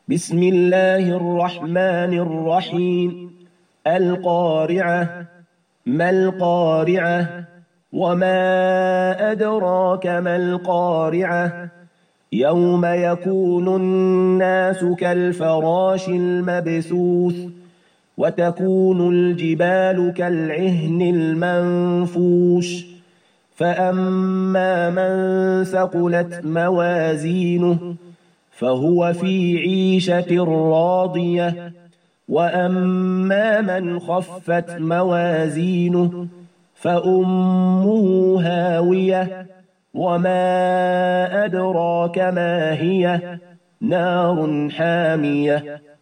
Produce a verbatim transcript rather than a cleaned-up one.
بسم الله الرحمن الرحيم القارعة ما القارعة وما أدراك ما القارعة يوم يكون الناس كالفراش المبثوث وتكون الجبال كالعهن المنفوش فأما من ثقلت موازينه فهو في عيشة راضية وأما من خفت موازينه فأمه هاوية وما أدراك ما هي نار حامية